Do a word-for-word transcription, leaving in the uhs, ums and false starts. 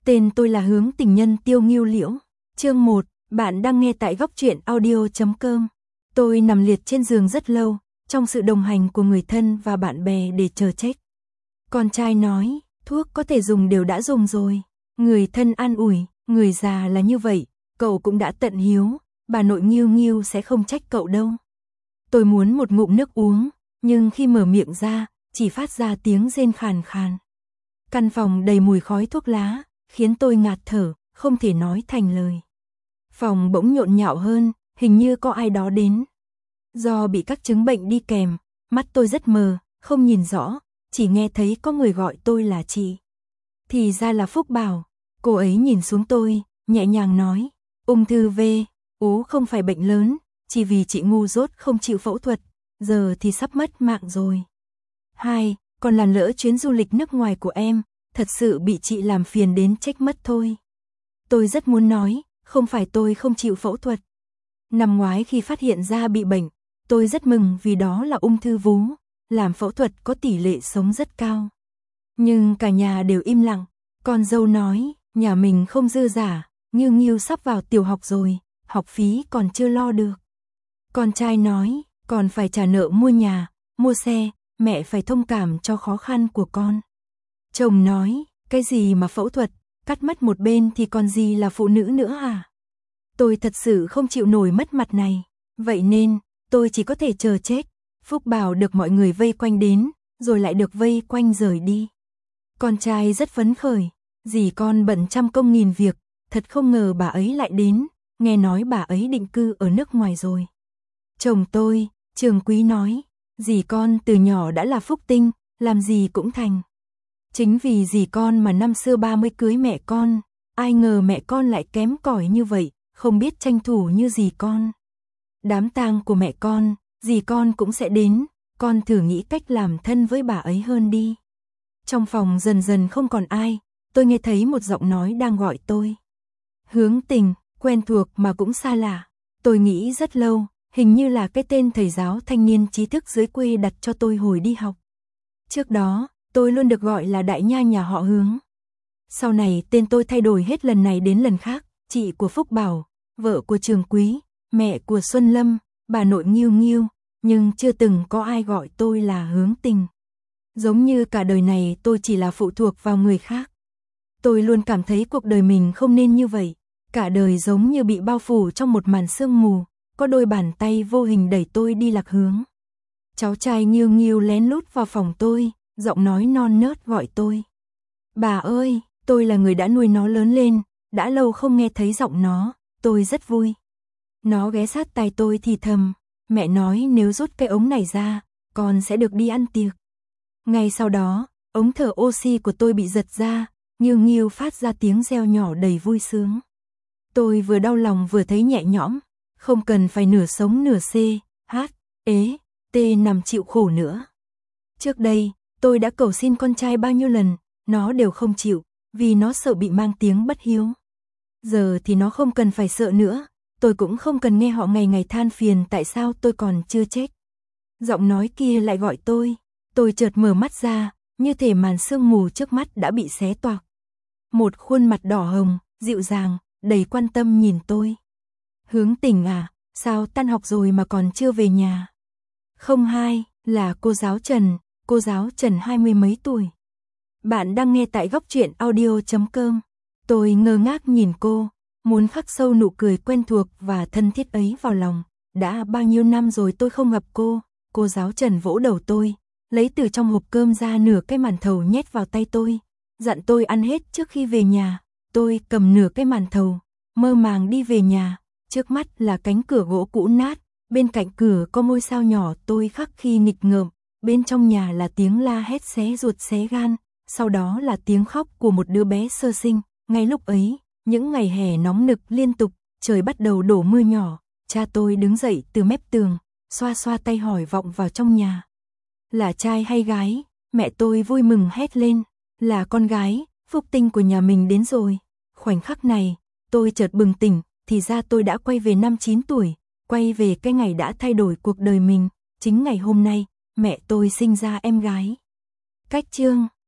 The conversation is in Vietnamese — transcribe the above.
Tên tôi là Hướng Tình Nhân Tiêu Nghiêu Liễu. Chương một, bạn đang nghe tại góc truyện audio chấm com. Tôi nằm liệt trên giường rất lâu, trong sự đồng hành của người thân và bạn bè để chờ check. Con trai nói, thuốc có thể dùng đều đã dùng rồi. Người thân an ủi, người già là như vậy, cậu cũng đã tận hiếu, bà nội Nghiêu Nghiêu sẽ không trách cậu đâu. Tôi muốn một ngụm nước uống, nhưng khi mở miệng ra, chỉ phát ra tiếng rên khàn khàn. Căn phòng đầy mùi khói thuốc lá, khiến tôi ngạt thở, không thể nói thành lời. Phòng bỗng nhộn nhạo hơn, hình như có ai đó đến. Do bị các chứng bệnh đi kèm, mắt tôi rất mờ, không nhìn rõ, chỉ nghe thấy có người gọi tôi là chị. Thì ra là Phúc Bảo, cô ấy nhìn xuống tôi, nhẹ nhàng nói, ung thư V, ú không phải bệnh lớn, chỉ vì chị ngu dốt không chịu phẫu thuật, giờ thì sắp mất mạng rồi. Hai, còn làm lỡ chuyến du lịch nước ngoài của em, thật sự bị chị làm phiền đến trách mất thôi. Tôi rất muốn nói, không phải tôi không chịu phẫu thuật. Năm ngoái khi phát hiện ra bị bệnh, tôi rất mừng vì đó là ung thư vú, làm phẫu thuật có tỷ lệ sống rất cao. Nhưng cả nhà đều im lặng, con dâu nói, nhà mình không dư giả, Nghiêu Nghiêu sắp vào tiểu học rồi, học phí còn chưa lo được. Con trai nói, còn phải trả nợ mua nhà, mua xe, mẹ phải thông cảm cho khó khăn của con. Chồng nói, cái gì mà phẫu thuật, cắt mất một bên thì còn gì là phụ nữ nữa à? Tôi thật sự không chịu nổi mất mặt này, vậy nên, tôi chỉ có thể chờ chết. Phúc Bảo được mọi người vây quanh đến, rồi lại được vây quanh rời đi. Con trai rất phấn khởi, dì con bận trăm công nghìn việc, thật không ngờ bà ấy lại đến, nghe nói bà ấy định cư ở nước ngoài rồi. Chồng tôi, Trường Quý nói, dì con từ nhỏ đã là phúc tinh, làm gì cũng thành. Chính vì dì con mà năm xưa ba mươi cưới mẹ con, ai ngờ mẹ con lại kém cỏi như vậy, không biết tranh thủ như dì con. Đám tang của mẹ con, dì con cũng sẽ đến, con thử nghĩ cách làm thân với bà ấy hơn đi. Trong phòng dần dần không còn ai, tôi nghe thấy một giọng nói đang gọi tôi. Hướng Tình, quen thuộc mà cũng xa lạ. Tôi nghĩ rất lâu, hình như là cái tên thầy giáo thanh niên trí thức dưới quê đặt cho tôi hồi đi học. Trước đó, tôi luôn được gọi là đại nha nhà họ Hướng. Sau này tên tôi thay đổi hết lần này đến lần khác, chị của Phúc Bảo, vợ của Trường Quý, mẹ của Xuân Lâm, bà nội Nghiêu Nghiêu, nhưng chưa từng có ai gọi tôi là Hướng Tình. Giống như cả đời này tôi chỉ là phụ thuộc vào người khác. Tôi luôn cảm thấy cuộc đời mình không nên như vậy, cả đời giống như bị bao phủ trong một màn sương mù, có đôi bàn tay vô hình đẩy tôi đi lạc hướng. Cháu trai Nghiêu Nghiêu lén lút vào phòng tôi, giọng nói non nớt gọi tôi. Bà ơi, tôi là người đã nuôi nó lớn lên, đã lâu không nghe thấy giọng nó, tôi rất vui. Nó ghé sát tai tôi thì thầm, mẹ nói nếu rút cái ống này ra, con sẽ được đi ăn tiệc. Ngay sau đó, ống thở oxy của tôi bị giật ra, Nghiêu Nghiêu phát ra tiếng reo nhỏ đầy vui sướng. Tôi vừa đau lòng vừa thấy nhẹ nhõm, không cần phải nửa sống nửa xê, hát, ế, tê nằm chịu khổ nữa. Trước đây, tôi đã cầu xin con trai bao nhiêu lần, nó đều không chịu, vì nó sợ bị mang tiếng bất hiếu. Giờ thì nó không cần phải sợ nữa, tôi cũng không cần nghe họ ngày ngày than phiền tại sao tôi còn chưa chết. Giọng nói kia lại gọi tôi, tôi chợt mở mắt ra, như thể màn sương mù trước mắt đã bị xé toạc. Một khuôn mặt đỏ hồng, dịu dàng, đầy quan tâm nhìn tôi. Hướng Tình à, sao tan học rồi mà còn chưa về nhà? Không hai, là cô giáo Trần, cô giáo Trần hai mươi mấy tuổi. Bạn đang nghe tại góc truyện audio chấm com. Tôi ngơ ngác nhìn cô, muốn khắc sâu nụ cười quen thuộc và thân thiết ấy vào lòng. Đã bao nhiêu năm rồi tôi không gặp cô, cô giáo Trần vỗ đầu tôi, lấy từ trong hộp cơm ra nửa cái màn thầu nhét vào tay tôi, dặn tôi ăn hết trước khi về nhà. Tôi cầm nửa cái màn thầu, mơ màng đi về nhà, trước mắt là cánh cửa gỗ cũ nát, bên cạnh cửa có ngôi sao nhỏ tôi khắc khi nghịch ngợm, bên trong nhà là tiếng la hét xé ruột xé gan, sau đó là tiếng khóc của một đứa bé sơ sinh. Ngay lúc ấy, những ngày hè nóng nực liên tục, trời bắt đầu đổ mưa nhỏ, cha tôi đứng dậy từ mép tường, xoa xoa tay hỏi vọng vào trong nhà. Là trai hay gái? Mẹ tôi vui mừng hét lên, là con gái, phúc tinh của nhà mình đến rồi. Khoảnh khắc này, tôi chợt bừng tỉnh, thì ra tôi đã quay về năm chín tuổi, quay về cái ngày đã thay đổi cuộc đời mình, chính ngày hôm nay, mẹ tôi sinh ra em gái. Cách chương